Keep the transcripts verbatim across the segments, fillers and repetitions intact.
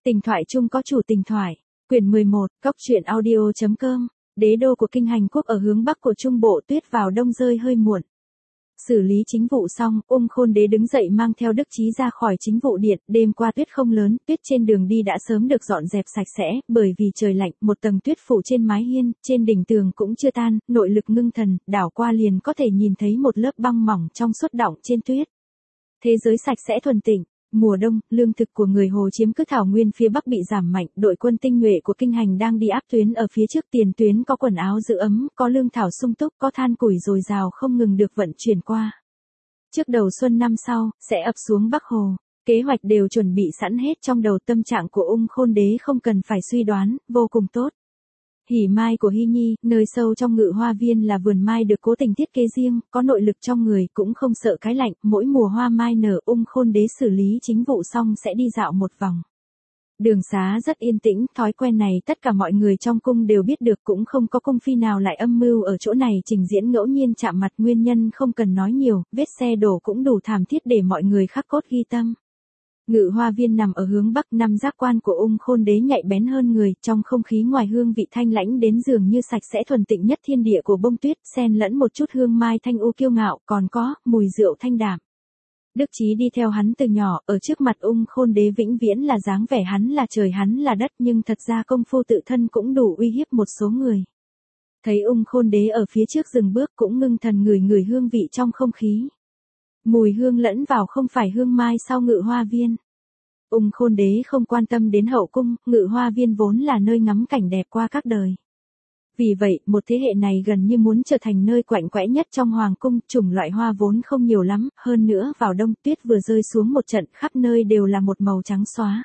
Tình thoại chung có chủ tình thoại. Quyển mười một, cóc truyện audio chấm com. Đế đô của kinh hành quốc ở hướng bắc của Trung Bộ, tuyết vào đông rơi hơi muộn. Xử lý chính vụ xong, Ung Khôn Đế đứng dậy mang theo Đức Chí ra khỏi chính vụ điện. Đêm qua tuyết không lớn, tuyết trên đường đi đã sớm được dọn dẹp sạch sẽ, bởi vì trời lạnh, một tầng tuyết phủ trên mái hiên, trên đỉnh tường cũng chưa tan, nội lực ngưng thần, đảo qua liền có thể nhìn thấy một lớp băng mỏng trong suốt đọng trên tuyết. Thế giới sạch sẽ thuần tịnh. Mùa đông, lương thực của người Hồ chiếm cứ thảo nguyên phía bắc bị giảm mạnh, đội quân tinh nhuệ của kinh hành đang đi áp tuyến ở phía trước, tiền tuyến có quần áo giữ ấm, có lương thảo sung túc, có than củi dồi dào không ngừng được vận chuyển qua. Trước đầu xuân năm sau, sẽ ập xuống Bắc Hồ, kế hoạch đều chuẩn bị sẵn hết trong đầu, tâm trạng của Ung Khôn Đế không cần phải suy đoán, vô cùng tốt. Hỉ mai của Hy Nhi, nơi sâu trong Ngự Hoa Viên là vườn mai được cố tình thiết kế riêng, có nội lực trong người, cũng không sợ cái lạnh, mỗi mùa hoa mai nở, Ung Khôn Đế xử lý chính vụ xong sẽ đi dạo một vòng. Đường xá rất yên tĩnh, thói quen này tất cả mọi người trong cung đều biết được, cũng không có cung phi nào lại âm mưu ở chỗ này trình diễn ngẫu nhiên chạm mặt, nguyên nhân không cần nói nhiều, vết xe đổ cũng đủ thảm thiết để mọi người khắc cốt ghi tâm. Ngự Hoa Viên nằm ở hướng bắc, năm giác quan của Ung Khôn Đế nhạy bén hơn người, trong không khí ngoài hương vị thanh lãnh đến dường như sạch sẽ thuần tịnh nhất thiên địa của bông tuyết, xen lẫn một chút hương mai thanh u kiêu ngạo, còn có mùi rượu thanh đạm. Đức Chí đi theo hắn từ nhỏ, ở trước mặt Ung Khôn Đế vĩnh viễn là dáng vẻ hắn là trời hắn là đất, nhưng thật ra công phu tự thân cũng đủ uy hiếp một số người. Thấy Ung Khôn Đế ở phía trước dừng bước, cũng ngưng thần ngửi ngửi hương vị trong không khí. Mùi hương lẫn vào không phải hương mai sau Ngự Hoa Viên. Ung Khôn Đế không quan tâm đến hậu cung, Ngự Hoa Viên vốn là nơi ngắm cảnh đẹp qua các đời. Vì vậy, một thế hệ này gần như muốn trở thành nơi quạnh quẽ nhất trong hoàng cung, chủng loại hoa vốn không nhiều lắm, hơn nữa vào đông tuyết vừa rơi xuống một trận, khắp nơi đều là một màu trắng xóa.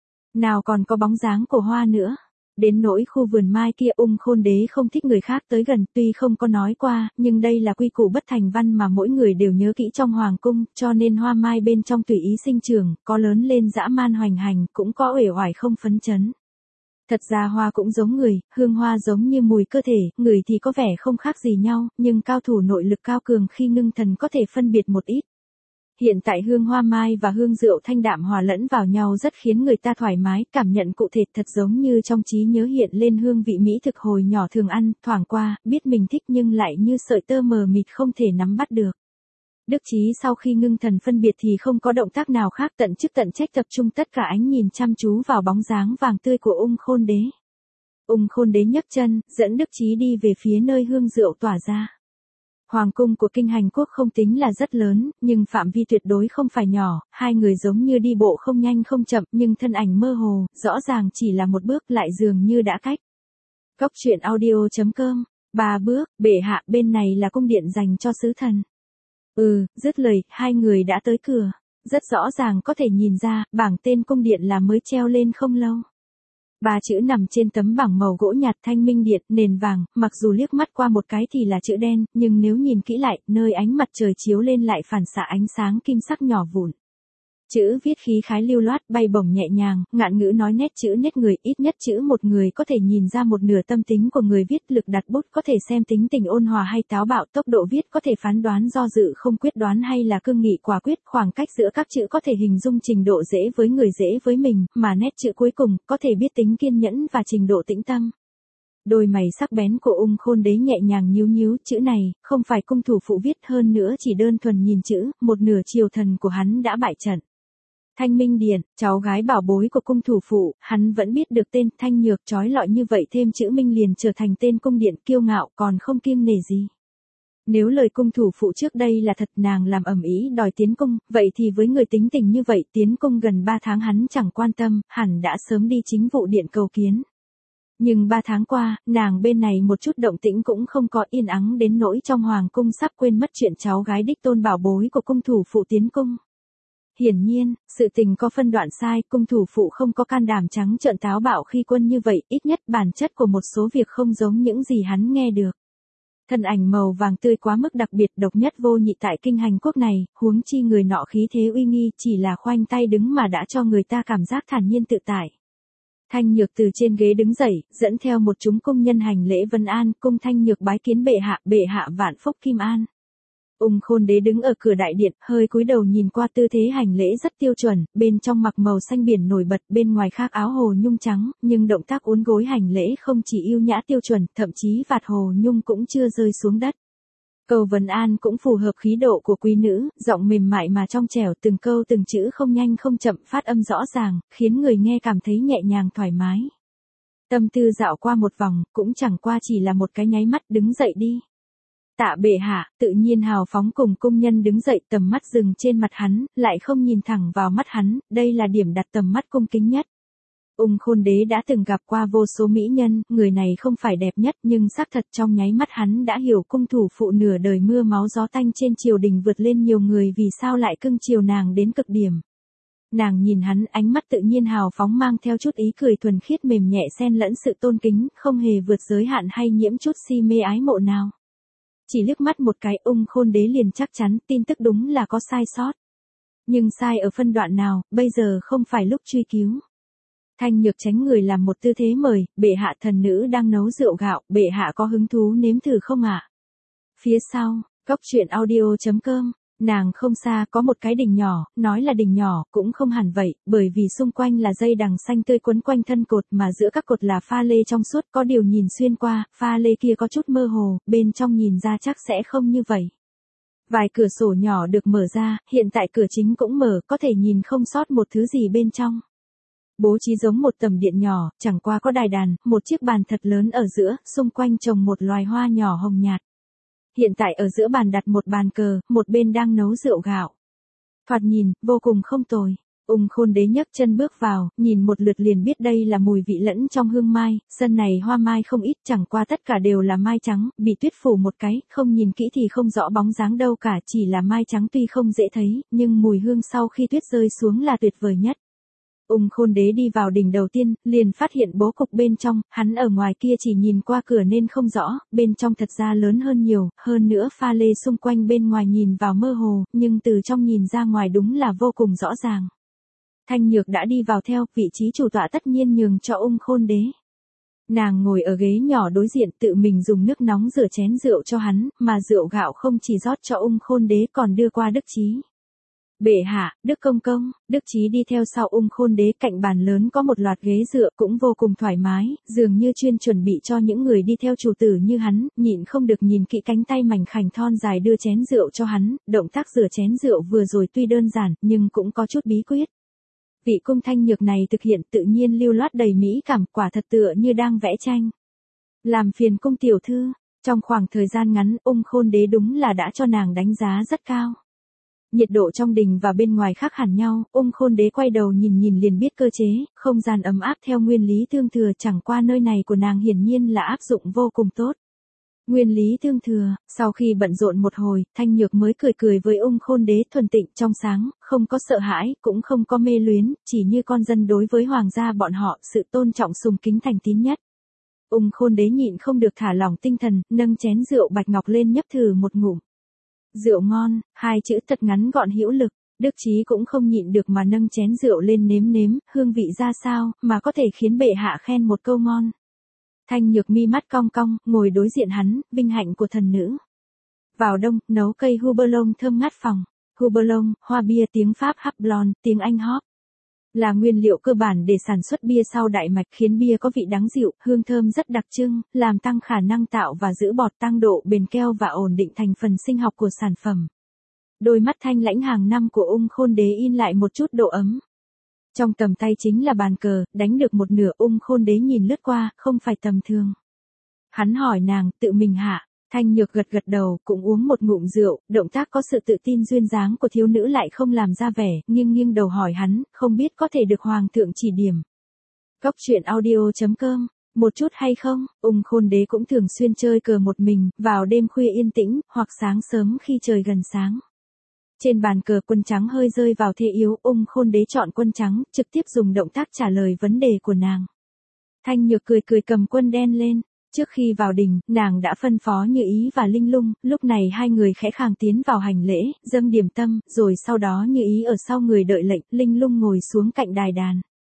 Nào còn có bóng dáng của hoa nữa. Đến nỗi khu vườn mai kia, Ung Khôn Đế không thích người khác tới gần, tuy không có nói qua, nhưng đây là quy củ bất thành văn mà mỗi người đều nhớ kỹ trong hoàng cung, cho nên hoa mai bên trong tùy ý sinh trưởng, có lớn lên dã man hoành hành, cũng có uể oải không phấn chấn. Thật ra hoa cũng giống người, hương hoa giống như mùi cơ thể, người thì có vẻ không khác gì nhau, nhưng cao thủ nội lực cao cường khi ngưng thần có thể phân biệt một ít. Hiện tại hương hoa mai và hương rượu thanh đạm hòa lẫn vào nhau rất khiến người ta thoải mái, cảm nhận cụ thể thật giống như trong trí nhớ hiện lên hương vị mỹ thực hồi nhỏ thường ăn, thoảng qua, biết mình thích nhưng lại như sợi tơ mờ mịt không thể nắm bắt được. Đức Chí sau khi ngưng thần phân biệt thì không có động tác nào khác, tận chức tận trách tập trung tất cả ánh nhìn chăm chú vào bóng dáng vàng tươi của Ung Khôn Đế. Ung Khôn Đế nhấc chân, dẫn Đức Chí đi về phía nơi hương rượu tỏa ra. Hoàng cung của kinh hành quốc không tính là rất lớn, nhưng phạm vi tuyệt đối không phải nhỏ, hai người giống như đi bộ không nhanh không chậm, nhưng thân ảnh mơ hồ, rõ ràng chỉ là một bước lại dường như đã cách. Cóc truyện audio chấm com, ba bước, bệ hạ, bên này là cung điện dành cho sứ thần. Ừ, dứt lời, hai người đã tới cửa. Rất rõ ràng có thể nhìn ra, bảng tên cung điện là mới treo lên không lâu. Ba chữ nằm trên tấm bảng màu gỗ nhạt, Thanh Minh Điện, nền vàng, mặc dù liếc mắt qua một cái thì là chữ đen, nhưng nếu nhìn kỹ lại, nơi ánh mặt trời chiếu lên lại phản xạ ánh sáng kim sắc nhỏ vụn. Chữ viết khí khái lưu loát, bay bổng nhẹ nhàng, ngạn ngữ nói nét chữ nét người, ít nhất chữ một người có thể nhìn ra một nửa tâm tính của người viết, lực đặt bút có thể xem tính tình ôn hòa hay táo bạo, tốc độ viết có thể phán đoán do dự không quyết đoán hay là cương nghị quả quyết, khoảng cách giữa các chữ có thể hình dung trình độ dễ với người dễ với mình, mà nét chữ cuối cùng có thể biết tính kiên nhẫn và trình độ tĩnh tâm. Đôi mày sắc bén của Ung Khôn Đế nhẹ nhàng nhíu nhíu, chữ này không phải cung thủ phụ viết, hơn nữa chỉ đơn thuần nhìn chữ, một nửa triều thần của hắn đã bại trận. Thanh Minh Điện, cháu gái bảo bối của cung thủ phụ, hắn vẫn biết được tên, Thanh Nhược, trói lọi như vậy thêm chữ Minh liền trở thành tên cung điện, kiêu ngạo còn không kiêng nể gì. Nếu lời cung thủ phụ trước đây là thật, nàng làm ầm ĩ đòi tiến cung, vậy thì với người tính tình như vậy, tiến cung gần ba tháng hắn chẳng quan tâm, hẳn đã sớm đi chính vụ điện cầu kiến. Nhưng ba tháng qua, nàng bên này một chút động tĩnh cũng không có, yên ắng đến nỗi trong hoàng cung sắp quên mất chuyện cháu gái đích tôn bảo bối của cung thủ phụ tiến cung. Hiển nhiên, sự tình có phân đoạn sai, cung thủ phụ không có can đảm trắng trợn táo bạo khi quân như vậy, ít nhất bản chất của một số việc không giống những gì hắn nghe được. Thân ảnh màu vàng tươi quá mức đặc biệt, độc nhất vô nhị tại kinh hành quốc này, huống chi người nọ khí thế uy nghi, chỉ là khoanh tay đứng mà đã cho người ta cảm giác thản nhiên tự tại. Thanh Nhược từ trên ghế đứng dậy, dẫn theo một chúng cung nhân hành lễ vân an, cung Thanh Nhược bái kiến bệ hạ, bệ hạ vạn phúc kim an. Ung Khôn Đế đứng ở cửa đại điện, hơi cúi đầu nhìn qua tư thế hành lễ rất tiêu chuẩn, bên trong mặc màu xanh biển nổi bật, bên ngoài khác áo hồ nhung trắng, nhưng động tác uốn gối hành lễ không chỉ yêu nhã tiêu chuẩn, thậm chí vạt hồ nhung cũng chưa rơi xuống đất. Câu vấn an cũng phù hợp khí độ của quý nữ, giọng mềm mại mà trong trẻo, từng câu từng chữ không nhanh không chậm, phát âm rõ ràng, khiến người nghe cảm thấy nhẹ nhàng thoải mái. Tâm tư dạo qua một vòng, cũng chẳng qua chỉ là một cái nháy mắt, đứng dậy đi. Tạ bệ hạ, tự nhiên hào phóng cùng cung nhân đứng dậy, tầm mắt dừng trên mặt hắn, lại không nhìn thẳng vào mắt hắn, đây là điểm đặt tầm mắt cung kính nhất. Ung Khôn Đế đã từng gặp qua vô số mỹ nhân, người này không phải đẹp nhất nhưng xác thật trong nháy mắt hắn đã hiểu cung thủ phụ nửa đời mưa máu gió tanh trên triều đình vượt lên nhiều người vì sao lại cưng chiều nàng đến cực điểm. Nàng nhìn hắn, ánh mắt tự nhiên hào phóng mang theo chút ý cười thuần khiết mềm nhẹ xen lẫn sự tôn kính, không hề vượt giới hạn hay nhiễm chút si mê ái mộ nào. Chỉ liếc mắt một cái, Ung Khôn Đế liền chắc chắn tin tức đúng là có sai sót. Nhưng sai ở phân đoạn nào, bây giờ không phải lúc truy cứu. Thanh Nhược tránh người làm một tư thế mời, bệ hạ, thần nữ đang nấu rượu gạo, bệ hạ có hứng thú nếm thử không ạ? Phía sau, cốc truyện audio chấm com, nàng không xa có một cái đình nhỏ, nói là đình nhỏ, cũng không hẳn vậy, bởi vì xung quanh là dây đằng xanh tươi quấn quanh thân cột mà giữa các cột là pha lê trong suốt, có điều nhìn xuyên qua, pha lê kia có chút mơ hồ, bên trong nhìn ra chắc sẽ không như vậy. Vài cửa sổ nhỏ được mở ra, hiện tại cửa chính cũng mở, có thể nhìn không sót một thứ gì bên trong. Bố trí giống một tầm điện nhỏ, chẳng qua có đài đàn, một chiếc bàn thật lớn ở giữa, xung quanh trồng một loài hoa nhỏ hồng nhạt. Hiện tại ở giữa bàn đặt một bàn cờ, một bên đang nấu rượu gạo. Thoạt nhìn, vô cùng không tồi. Ung Khôn Đế nhấc chân bước vào, nhìn một lượt liền biết đây là mùi vị lẫn trong hương mai, sân này hoa mai không ít, chẳng qua tất cả đều là mai trắng, bị tuyết phủ một cái, không nhìn kỹ thì không rõ bóng dáng đâu cả, chỉ là mai trắng tuy không dễ thấy, nhưng mùi hương sau khi tuyết rơi xuống là tuyệt vời nhất. Ung Khôn Đế đi vào đỉnh đầu tiên, liền phát hiện bố cục bên trong, hắn ở ngoài kia chỉ nhìn qua cửa nên không rõ, bên trong thật ra lớn hơn nhiều, hơn nữa pha lê xung quanh bên ngoài nhìn vào mơ hồ, nhưng từ trong nhìn ra ngoài đúng là vô cùng rõ ràng. Thanh Nhược đã đi vào theo, vị trí chủ tọa tất nhiên nhường cho Ung Khôn Đế. Nàng ngồi ở ghế nhỏ đối diện, tự mình dùng nước nóng rửa chén rượu cho hắn, mà rượu gạo không chỉ rót cho Ung Khôn Đế còn đưa qua Đức Chí. Bệ hạ, Đức Công Công, Đức Chí đi theo sau Ung Khôn Đế, cạnh bàn lớn có một loạt ghế dựa cũng vô cùng thoải mái, dường như chuyên chuẩn bị cho những người đi theo chủ tử như hắn, nhịn không được nhìn kỹ cánh tay mảnh khảnh thon dài đưa chén rượu cho hắn, động tác rửa chén rượu vừa rồi tuy đơn giản, nhưng cũng có chút bí quyết. Vị cung Thanh Nhược này thực hiện tự nhiên lưu loát đầy mỹ cảm, quả thật tựa như đang vẽ tranh. Làm phiền cung tiểu thư, trong khoảng thời gian ngắn, Ung Khôn Đế đúng là đã cho nàng đánh giá rất cao. Nhiệt độ trong đình và bên ngoài khác hẳn nhau, Ung Khôn Đế quay đầu nhìn nhìn liền biết cơ chế, không gian ấm áp theo nguyên lý tương thừa, chẳng qua nơi này của nàng hiển nhiên là áp dụng vô cùng tốt. Nguyên lý tương thừa, sau khi bận rộn một hồi, Thanh Nhược mới cười cười với Ung Khôn Đế, thuần tịnh trong sáng, không có sợ hãi, cũng không có mê luyến, chỉ như con dân đối với hoàng gia bọn họ, sự tôn trọng sùng kính thành tín nhất. Ung Khôn Đế nhịn không được thả lỏng tinh thần, nâng chén rượu bạch ngọc lên nhấp thử một ngụm. Rượu ngon, hai chữ thật ngắn gọn hữu lực, Đức Chí cũng không nhịn được mà nâng chén rượu lên nếm nếm, hương vị ra sao, mà có thể khiến bệ hạ khen một câu ngon. Thanh Nhược mi mắt cong cong, ngồi đối diện hắn, vinh hạnh của thần nữ. Vào đông, nấu cây houblon thơm ngát phòng. Houblon, hoa bia tiếng Pháp Houblon, tiếng Anh hop. Là nguyên liệu cơ bản để sản xuất bia sau đại mạch, khiến bia có vị đắng dịu, hương thơm rất đặc trưng, làm tăng khả năng tạo và giữ bọt, tăng độ bền keo và ổn định thành phần sinh học của sản phẩm. Đôi mắt thanh lãnh hàng năm của Ung Khôn Đế in lại một chút độ ấm. Trong tầm tay chính là bàn cờ, đánh được một nửa, Ung Khôn Đế nhìn lướt qua, không phải tầm thường. Hắn hỏi nàng, tự mình hạ. Thanh Nhược gật gật đầu, cũng uống một ngụm rượu, động tác có sự tự tin duyên dáng của thiếu nữ lại không làm ra vẻ, nghiêng nghiêng đầu hỏi hắn, không biết có thể được hoàng thượng chỉ điểm. Cốc truyện audio chấm com, một chút hay không? Ung Khôn Đế cũng thường xuyên chơi cờ một mình, vào đêm khuya yên tĩnh, hoặc sáng sớm khi trời gần sáng. Trên bàn cờ quân trắng hơi rơi vào thế yếu, Ung Khôn Đế chọn quân trắng, trực tiếp dùng động tác trả lời vấn đề của nàng. Thanh Nhược cười cười cầm quân đen lên. Trước khi vào đình, nàng đã phân phó Như Ý và Linh Lung, lúc này hai người khẽ khàng tiến vào hành lễ, dâng điểm tâm, rồi sau đó Như Ý ở sau người đợi lệnh, Linh Lung ngồi xuống cạnh đài đàn.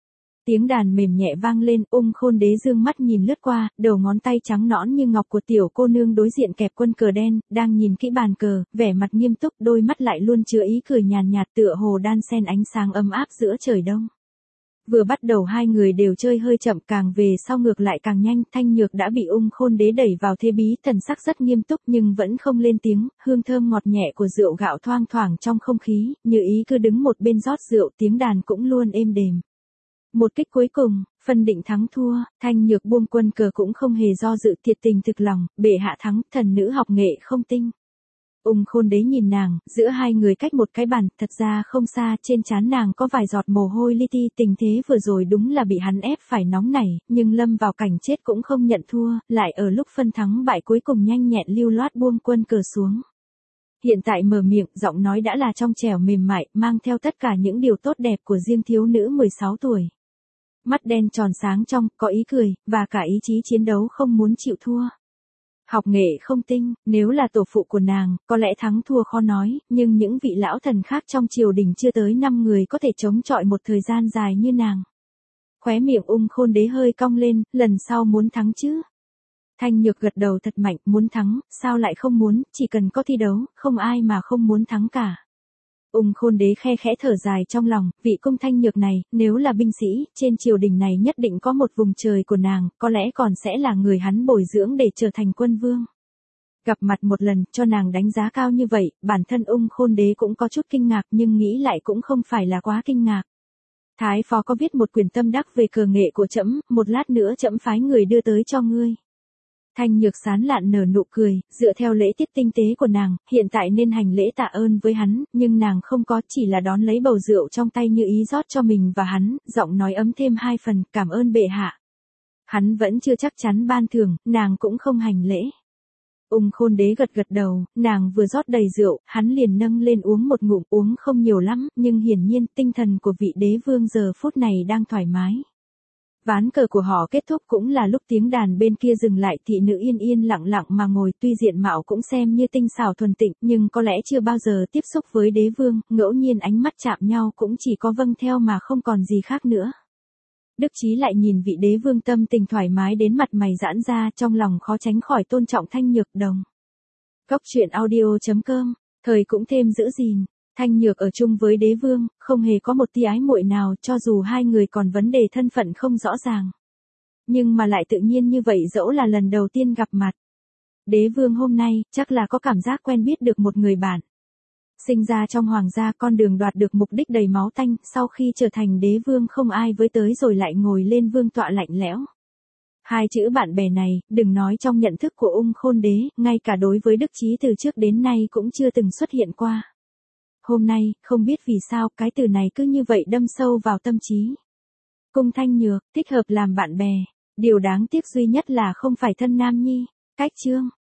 Tiếng đàn mềm nhẹ vang lên, Ung Khôn Đế dương mắt nhìn lướt qua, đầu ngón tay trắng nõn như ngọc của tiểu cô nương đối diện kẹp quân cờ đen, đang nhìn kỹ bàn cờ, vẻ mặt nghiêm túc, đôi mắt lại luôn chứa ý cười nhàn nhạt tựa hồ đan xen ánh sáng ấm áp giữa trời đông. Vừa bắt đầu hai người đều chơi hơi chậm, càng về sau ngược lại càng nhanh, Thanh Nhược đã bị Ung Khôn Đế đẩy vào thế bí, thần sắc rất nghiêm túc nhưng vẫn không lên tiếng, hương thơm ngọt nhẹ của rượu gạo thoang thoảng trong không khí, Như Ý cứ đứng một bên rót rượu, tiếng đàn cũng luôn êm đềm. Một kích cuối cùng, phân định thắng thua, Thanh Nhược buông quân cờ cũng không hề do dự, thiệt tình thực lòng, bệ hạ thắng, thần nữ học nghệ không tinh. Ung Khôn Đế nhìn nàng, giữa hai người cách một cái bàn, thật ra không xa, trên trán nàng có vài giọt mồ hôi li ti, tình thế vừa rồi đúng là bị hắn ép phải nóng nảy, nhưng lâm vào cảnh chết cũng không nhận thua, lại ở lúc phân thắng bại cuối cùng nhanh nhẹn lưu loát buông quân cờ xuống. Hiện tại mở miệng, giọng nói đã là trong trẻo mềm mại, mang theo tất cả những điều tốt đẹp của riêng thiếu nữ mười sáu tuổi. Mắt đen tròn sáng trong, có ý cười, và cả ý chí chiến đấu không muốn chịu thua. Học nghệ không tinh, nếu là tổ phụ của nàng, có lẽ thắng thua khó nói, nhưng những vị lão thần khác trong triều đình chưa tới năm người có thể chống chọi một thời gian dài như nàng. Khóe miệng Ung Khôn Đế hơi cong lên, lần sau muốn thắng chứ. Thanh Nhược gật đầu thật mạnh, muốn thắng, sao lại không muốn, chỉ cần có thi đấu, không ai mà không muốn thắng cả. Ung Khôn Đế khe khẽ thở dài trong lòng, vị cung Thanh Nhược này, nếu là binh sĩ, trên triều đình này nhất định có một vùng trời của nàng, có lẽ còn sẽ là người hắn bồi dưỡng để trở thành quân vương. Gặp mặt một lần, cho nàng đánh giá cao như vậy, bản thân Ung Khôn Đế cũng có chút kinh ngạc nhưng nghĩ lại cũng không phải là quá kinh ngạc. Thái phó có viết một quyển tâm đắc về cờ nghệ của trẫm, một lát nữa trẫm phái người đưa tới cho ngươi. Thanh Nhược sán lạn nở nụ cười, dựa theo lễ tiết tinh tế của nàng, hiện tại nên hành lễ tạ ơn với hắn, nhưng nàng không có, chỉ là đón lấy bầu rượu trong tay Như Ý rót cho mình và hắn, giọng nói ấm thêm hai phần, cảm ơn bệ hạ. Hắn vẫn chưa chắc chắn ban thưởng, nàng cũng không hành lễ. Ung Khôn Đế gật gật đầu, nàng vừa rót đầy rượu, hắn liền nâng lên uống một ngụm, uống không nhiều lắm, nhưng hiển nhiên tinh thần của vị đế vương giờ phút này đang thoải mái. Ván cờ của họ kết thúc cũng là lúc tiếng đàn bên kia dừng lại, thị nữ yên yên lặng lặng mà ngồi, tuy diện mạo cũng xem như tinh xảo thuần tịnh, nhưng có lẽ chưa bao giờ tiếp xúc với đế vương, ngẫu nhiên ánh mắt chạm nhau cũng chỉ có vâng theo mà không còn gì khác nữa. Đức Chí lại nhìn vị đế vương tâm tình thoải mái đến mặt mày giãn ra, trong lòng khó tránh khỏi tôn trọng Thanh Nhược đồng. Cốc truyện audio chấm com, thời cũng thêm giữ gìn. Thanh Nhược ở chung với đế vương, không hề có một tia ái muội nào, cho dù hai người còn vấn đề thân phận không rõ ràng. Nhưng mà lại tự nhiên như vậy, dẫu là lần đầu tiên gặp mặt. Đế vương hôm nay, chắc là có cảm giác quen biết được một người bạn. Sinh ra trong hoàng gia, con đường đoạt được mục đích đầy máu tanh, sau khi trở thành đế vương không ai với tới rồi lại ngồi lên vương tọa lạnh lẽo. Hai chữ bạn bè này, đừng nói trong nhận thức của Ung Khôn Đế, ngay cả đối với Đức Chí từ trước đến nay cũng chưa từng xuất hiện qua. Hôm nay, không biết vì sao, cái từ này cứ như vậy đâm sâu vào tâm trí. Cung Thanh Nhược, thích hợp làm bạn bè. Điều đáng tiếc duy nhất là không phải thân nam nhi. Cách chương.